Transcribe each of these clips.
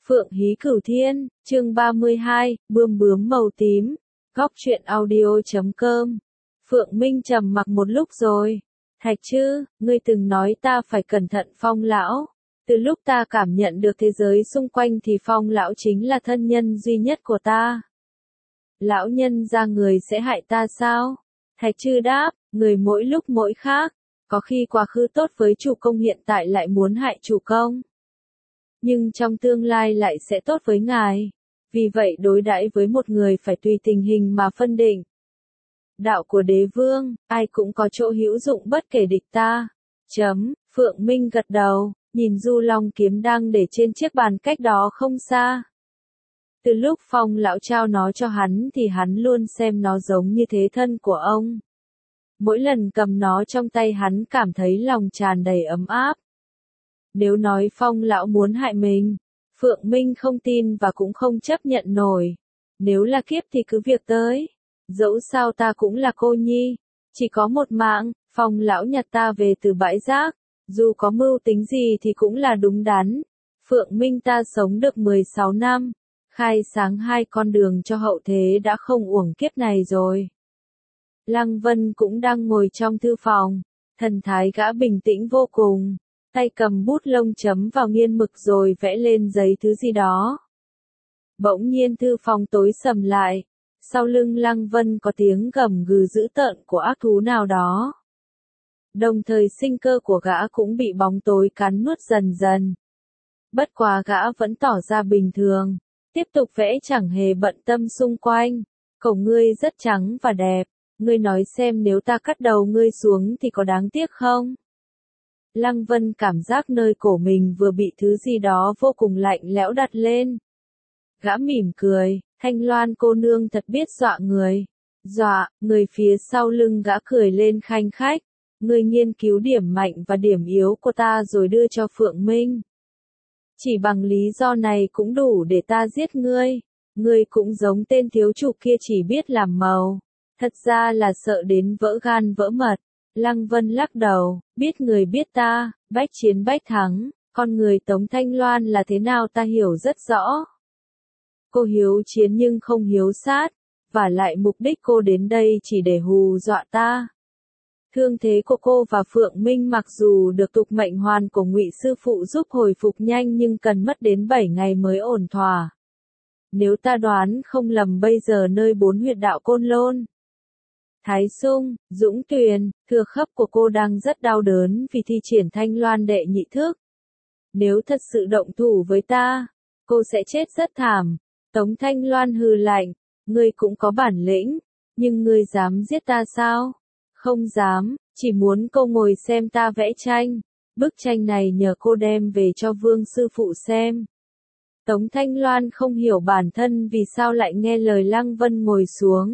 Phượng Hí Cửu Thiên, chương 32, bươm bướm màu tím. Góc truyện audio.com. Phượng Minh trầm mặc một lúc rồi. Thạch Trư, ngươi từng nói ta phải cẩn thận Phong lão. Từ lúc ta cảm nhận được thế giới xung quanh thì Phong lão chính là thân nhân duy nhất của ta. Lão nhân ra người sẽ hại ta sao? Thạch Trư đáp, người mỗi lúc mỗi khác. Có khi quá khứ tốt với chủ công hiện tại lại muốn hại chủ công. Nhưng trong tương lai lại sẽ tốt với ngài. Vì vậy đối đãi với một người phải tùy tình hình mà phân định. Đạo của đế vương, ai cũng có chỗ hữu dụng bất kể địch ta. Phượng Minh gật đầu, nhìn Du Long kiếm đang để trên chiếc bàn cách đó không xa. Từ lúc Phong lão trao nó cho hắn thì hắn luôn xem nó giống như thế thân của ông. Mỗi lần cầm nó trong tay hắn cảm thấy lòng tràn đầy ấm áp. Nếu nói Phong lão muốn hại mình, Phượng Minh không tin và cũng không chấp nhận nổi. Nếu là kiếp thì cứ việc tới. Dẫu sao ta cũng là cô nhi, chỉ có một mạng, Phong lão nhặt ta về từ bãi rác. Dù có mưu tính gì thì cũng là đúng đắn. Phượng Minh ta sống được 16 năm, khai sáng 2 con đường cho hậu thế đã không uổng kiếp này rồi. Lăng Vân cũng đang ngồi trong thư phòng, thần thái gã bình tĩnh vô cùng. Tay cầm bút lông chấm vào nghiên mực rồi vẽ lên giấy thứ gì đó. Bỗng nhiên thư phòng tối sầm lại. Sau lưng Lăng Vân có tiếng gầm gừ dữ tợn của ác thú nào đó. Đồng thời sinh cơ của gã cũng bị bóng tối cắn nuốt dần dần. Bất quá gã vẫn tỏ ra bình thường. Tiếp tục vẽ chẳng hề bận tâm xung quanh. Cổ ngươi rất trắng và đẹp. Ngươi nói xem nếu ta cắt đầu ngươi xuống thì có đáng tiếc không? Lăng Vân cảm giác nơi cổ mình vừa bị thứ gì đó vô cùng lạnh lẽo đặt lên. Gã mỉm cười, Thanh Loan cô nương thật biết dọa người. Dọa, người phía sau lưng gã cười lên khanh khách. Ngươi nghiên cứu điểm mạnh và điểm yếu của ta rồi đưa cho Phượng Minh. Chỉ bằng lý do này cũng đủ để ta giết ngươi. Ngươi cũng giống tên thiếu chủ kia chỉ biết làm màu. Thật ra là sợ đến vỡ gan vỡ mật. Lăng Vân lắc đầu, biết người biết ta, bách chiến bách thắng, con người Tống Thanh Loan là thế nào ta hiểu rất rõ. Cô hiếu chiến nhưng không hiếu sát, và lại mục đích cô đến đây chỉ để hù dọa ta. Thương thế của cô và Phượng Minh mặc dù được tục mệnh hoàn của Ngụy sư phụ giúp hồi phục nhanh nhưng cần mất đến 7 ngày mới ổn thỏa. Nếu ta đoán không lầm bây giờ nơi 4 huyệt đạo Côn Lôn, Thái Sung, Dũng Tuyền, thừa khớp của cô đang rất đau đớn vì thi triển Thanh Loan đệ nhị thức. Nếu thật sự động thủ với ta, cô sẽ chết rất thảm. Tống Thanh Loan hừ lạnh, ngươi cũng có bản lĩnh, nhưng ngươi dám giết ta sao? Không dám, chỉ muốn cô ngồi xem ta vẽ tranh. Bức tranh này nhờ cô đem về cho Vương sư phụ xem. Tống Thanh Loan không hiểu bản thân vì sao lại nghe lời Lăng Vân ngồi xuống.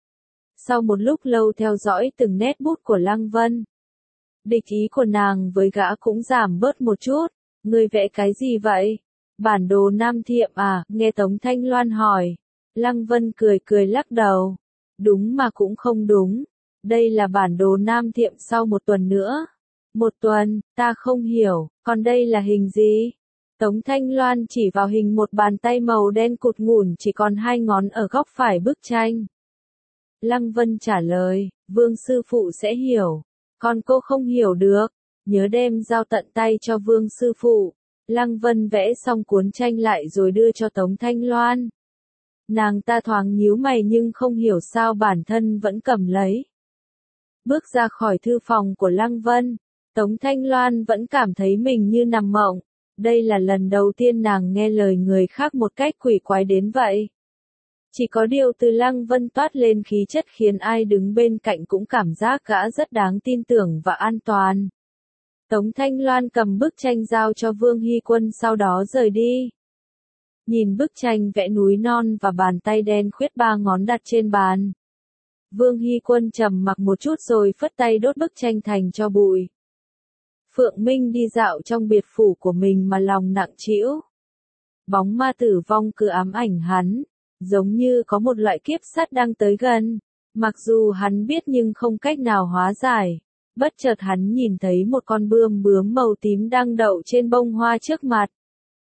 Sau một lúc lâu theo dõi từng nét bút của Lăng Vân, địch ý của nàng với gã cũng giảm bớt một chút. Ngươi vẽ cái gì vậy? Bản đồ Nam Thiệm à? Nghe Tống Thanh Loan hỏi. Lăng Vân cười cười lắc đầu. Đúng mà cũng không đúng. Đây là bản đồ Nam Thiệm sau 1 tuần nữa. 1 tuần, ta không hiểu, còn đây là hình gì? Tống Thanh Loan chỉ vào hình một bàn tay màu đen cụt ngủn chỉ còn 2 ngón ở góc phải bức tranh. Lăng Vân trả lời, Vương sư phụ sẽ hiểu. Còn cô không hiểu được. Nhớ đem giao tận tay cho Vương sư phụ. Lăng Vân vẽ xong cuốn tranh lại rồi đưa cho Tống Thanh Loan. Nàng ta thoáng nhíu mày nhưng không hiểu sao bản thân vẫn cầm lấy. Bước ra khỏi thư phòng của Lăng Vân, Tống Thanh Loan vẫn cảm thấy mình như nằm mộng. Đây là lần đầu tiên nàng nghe lời người khác một cách quỷ quái đến vậy. Chỉ có điều từ Lăng Vân toát lên khí chất khiến ai đứng bên cạnh cũng cảm giác gã rất đáng tin tưởng và an toàn. Tống Thanh Loan cầm bức tranh giao cho Vương Hy Quân sau đó rời đi. Nhìn bức tranh vẽ núi non và bàn tay đen khuyết 3 ngón đặt trên bàn. Vương Hy Quân trầm mặc một chút rồi phất tay đốt bức tranh thành tro bụi. Phượng Minh đi dạo trong biệt phủ của mình mà lòng nặng trĩu. Bóng ma tử vong cứ ám ảnh hắn, giống như có một loại kiếp sát đang tới gần. Mặc dù hắn biết nhưng không cách nào hóa giải. Bất chợt hắn nhìn thấy một con bươm bướm màu tím đang đậu trên bông hoa trước mặt.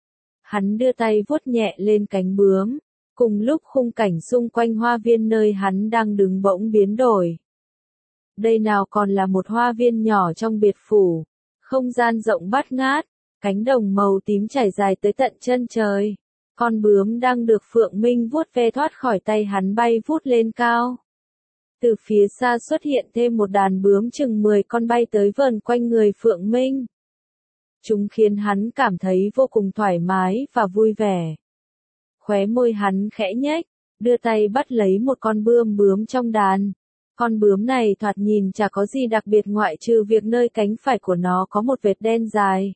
Hắn đưa tay vuốt nhẹ lên cánh bướm. Cùng lúc khung cảnh xung quanh hoa viên nơi hắn đang đứng bỗng biến đổi. Đây nào còn là một hoa viên nhỏ trong biệt phủ. Không gian rộng bát ngát, cánh đồng màu tím trải dài tới tận chân trời. Con bướm đang được Phượng Minh vuốt ve thoát khỏi tay hắn bay vút lên cao. Từ phía xa xuất hiện thêm một đàn bướm chừng 10 con bay tới vờn quanh người Phượng Minh. Chúng khiến hắn cảm thấy vô cùng thoải mái và vui vẻ. Khóe môi hắn khẽ nhếch, đưa tay bắt lấy một con bướm trong đàn. Con bướm này thoạt nhìn chả có gì đặc biệt ngoại trừ việc nơi cánh phải của nó có một vệt đen dài.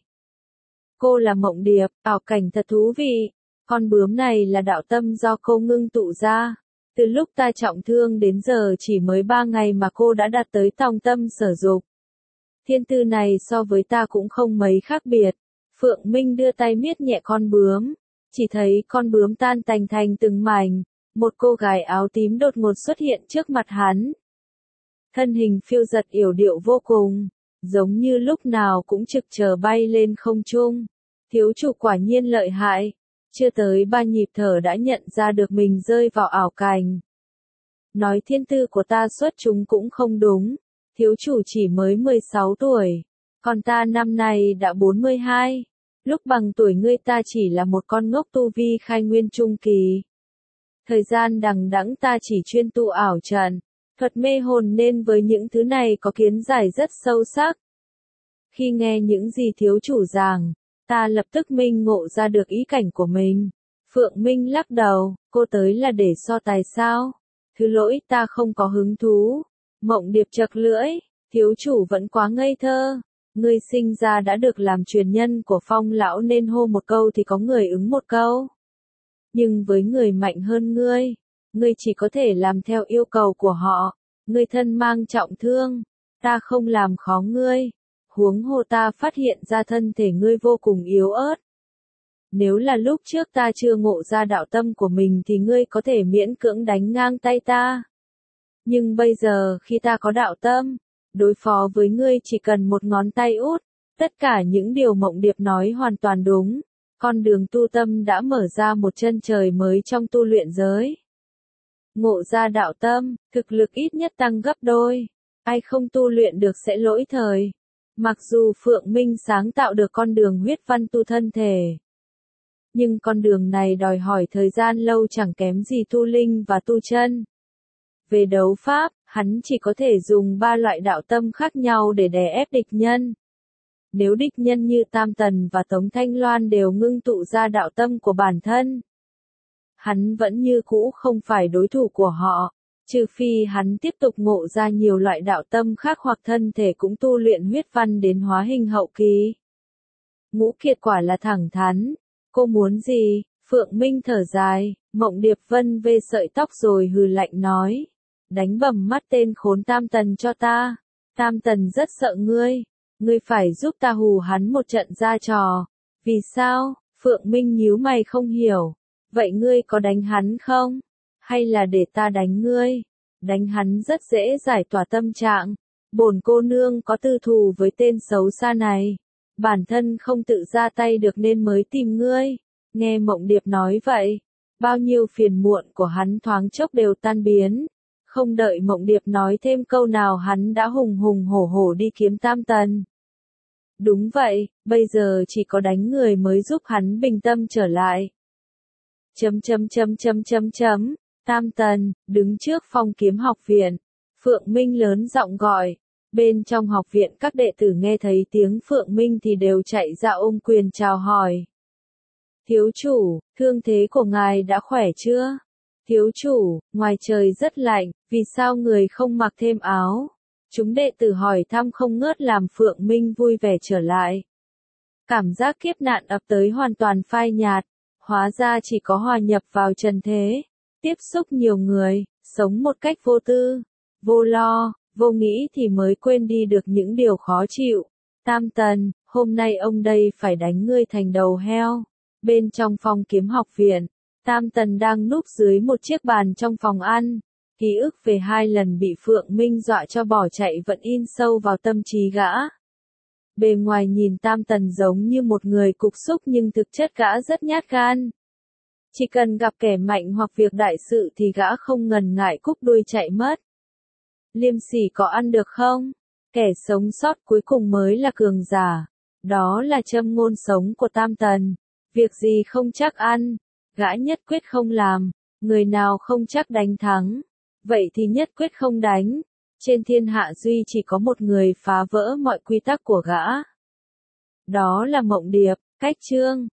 Cô là Mộng Điệp, ảo cảnh thật thú vị. Con bướm này là đạo tâm do cô ngưng tụ ra. Từ lúc ta trọng thương đến giờ chỉ mới 3 ngày mà cô đã đạt tới tòng tâm sở dục. Thiên tư này so với ta cũng không mấy khác biệt. Phượng Minh đưa tay miết nhẹ con bướm. Chỉ thấy con bướm tan tành thành từng mảnh. Một cô gái áo tím đột ngột xuất hiện trước mặt hắn. Thân hình phiêu dật yểu điệu vô cùng. Giống như lúc nào cũng trực chờ bay lên không trung. Thiếu chủ quả nhiên lợi hại. Chưa tới 3 nhịp thở đã nhận ra được mình rơi vào ảo cảnh. Nói thiên tư của ta xuất chúng cũng không đúng. Thiếu chủ chỉ mới 16 tuổi. Còn ta năm nay đã 42. Lúc bằng tuổi ngươi ta chỉ là một con ngốc tu vi khai nguyên trung kỳ. Thời gian đằng đẵng ta chỉ chuyên tu ảo trận, thuật mê hồn nên với những thứ này có kiến giải rất sâu sắc. Khi nghe những gì thiếu chủ giảng, ta lập tức minh ngộ ra được ý cảnh của mình. Phượng Minh lắc đầu, cô tới là để so tài sao? Thứ lỗi ta không có hứng thú. Mộng Điệp chật lưỡi, thiếu chủ vẫn quá ngây thơ. Ngươi sinh ra đã được làm truyền nhân của Phong lão nên hô một câu thì có người ứng một câu. Nhưng với người mạnh hơn ngươi chỉ có thể làm theo yêu cầu của họ. Ngươi thân mang trọng thương, ta không làm khó ngươi. Huống hồ ta phát hiện ra thân thể ngươi vô cùng yếu ớt. Nếu là lúc trước ta chưa ngộ ra đạo tâm của mình thì ngươi có thể miễn cưỡng đánh ngang tay ta. Nhưng bây giờ khi ta có đạo tâm, đối phó với ngươi chỉ cần một ngón tay út. Tất cả những điều Mộng Điệp nói hoàn toàn đúng. Con đường tu tâm đã mở ra một chân trời mới trong tu luyện giới. Ngộ ra đạo tâm, thực lực ít nhất tăng gấp đôi. Ai không tu luyện được sẽ lỗi thời. Mặc dù Phượng Minh sáng tạo được con đường huyết văn tu thân thể. Nhưng con đường này đòi hỏi thời gian lâu chẳng kém gì tu linh và tu chân. Về đấu pháp, hắn chỉ có thể dùng 3 loại đạo tâm khác nhau để đè ép địch nhân. Nếu địch nhân như Tam Tần và Tống Thanh Loan đều ngưng tụ ra đạo tâm của bản thân, hắn vẫn như cũ không phải đối thủ của họ, trừ phi hắn tiếp tục ngộ ra nhiều loại đạo tâm khác hoặc thân thể cũng tu luyện huyết văn đến hóa hình hậu kỳ. Ngũ Kiệt quả là thẳng thắn. Cô muốn gì? Phượng Minh thở dài, Mộng Điệp vân vê sợi tóc rồi hừ lạnh nói. Đánh bầm mắt tên khốn Tam Tần cho ta. Tam Tần rất sợ ngươi. Ngươi phải giúp ta hù hắn một trận ra trò. Vì sao? Phượng Minh nhíu mày không hiểu. Vậy ngươi có đánh hắn không? Hay là để ta đánh ngươi? Đánh hắn rất dễ giải tỏa tâm trạng. Bổn cô nương có tư thù với tên xấu xa này. Bản thân không tự ra tay được nên mới tìm ngươi. Nghe Mộng Điệp nói vậy, bao nhiêu phiền muộn của hắn thoáng chốc đều tan biến. Không đợi Mộng Điệp nói thêm câu nào hắn đã hùng hùng hổ hổ đi kiếm Tam Tần. Đúng vậy, bây giờ chỉ có đánh người mới giúp hắn bình tâm trở lại. Tam Tần, đứng trước Phong Kiếm học viện. Phượng Minh lớn giọng gọi. Bên trong học viện các đệ tử nghe thấy tiếng Phượng Minh thì đều chạy ra ôm quyền chào hỏi. Thiếu chủ, thương thế của ngài đã khỏe chưa? Thiếu chủ, ngoài trời rất lạnh, vì sao người không mặc thêm áo? Chúng đệ tử hỏi thăm không ngớt làm Phượng Minh vui vẻ trở lại. Cảm giác kiếp nạn ập tới hoàn toàn phai nhạt, hóa ra chỉ có hòa nhập vào trần thế, tiếp xúc nhiều người, sống một cách vô tư, vô lo, vô nghĩ thì mới quên đi được những điều khó chịu. Tam Tần, hôm nay ông đây phải đánh ngươi thành đầu heo. Bên trong Phong Kiếm học viện, Tam Tần đang núp dưới một chiếc bàn trong phòng ăn. Ký ức về 2 lần bị Phượng Minh dọa cho bỏ chạy vẫn in sâu vào tâm trí gã. Bề ngoài nhìn Tam Tần giống như một người cục xúc nhưng thực chất gã rất nhát gan. Chỉ cần gặp kẻ mạnh hoặc việc đại sự thì gã không ngần ngại cúp đuôi chạy mất. Liêm sỉ có ăn được không? Kẻ sống sót cuối cùng mới là cường giả. Đó là châm ngôn sống của Tam Tần. Việc gì không chắc ăn, gã nhất quyết không làm. Người nào không chắc đánh thắng, vậy thì nhất quyết không đánh. Trên thiên hạ duy chỉ có một người phá vỡ mọi quy tắc của gã. Đó là Mộng Điệp. Cách chương